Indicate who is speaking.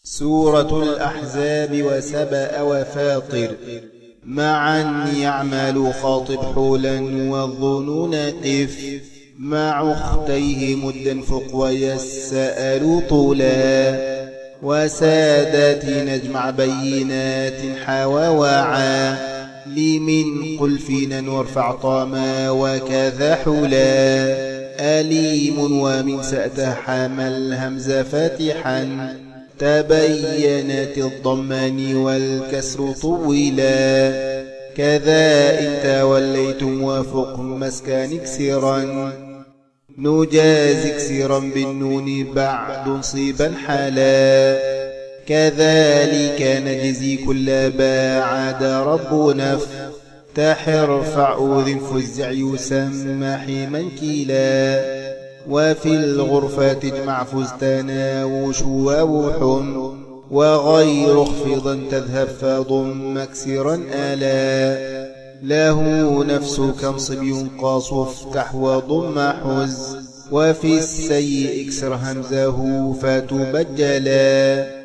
Speaker 1: سورة الأحزاب وسبأ وفاطر. معا يعمل خاطب حولا والظنون قف، مع أختيه مدا فق ويسأل طولا، وسادات نجمع بينات حوى وعا، لمن قل فينا وارفع طاما وكذا حلا، أليم ومن سأتحام الهمز فاتحا، تبينت الضمان والكسر طولا، كذا إن توليتم وفق مسكن اكسرا، نجاز اكسرا بالنون بعد صيبا حلا، كذلك نجزي كل باعد ربنا تحرفع أوذ فزع يسمى حما كلا، وفي الغرفة تجمع فزتنا وشواوح، وغير خفضا تذهب فضم مكسرا ألا، له نفس كنصب ينقص افتح وضم حز، وفي السيء اكسر همزه فتبجلا.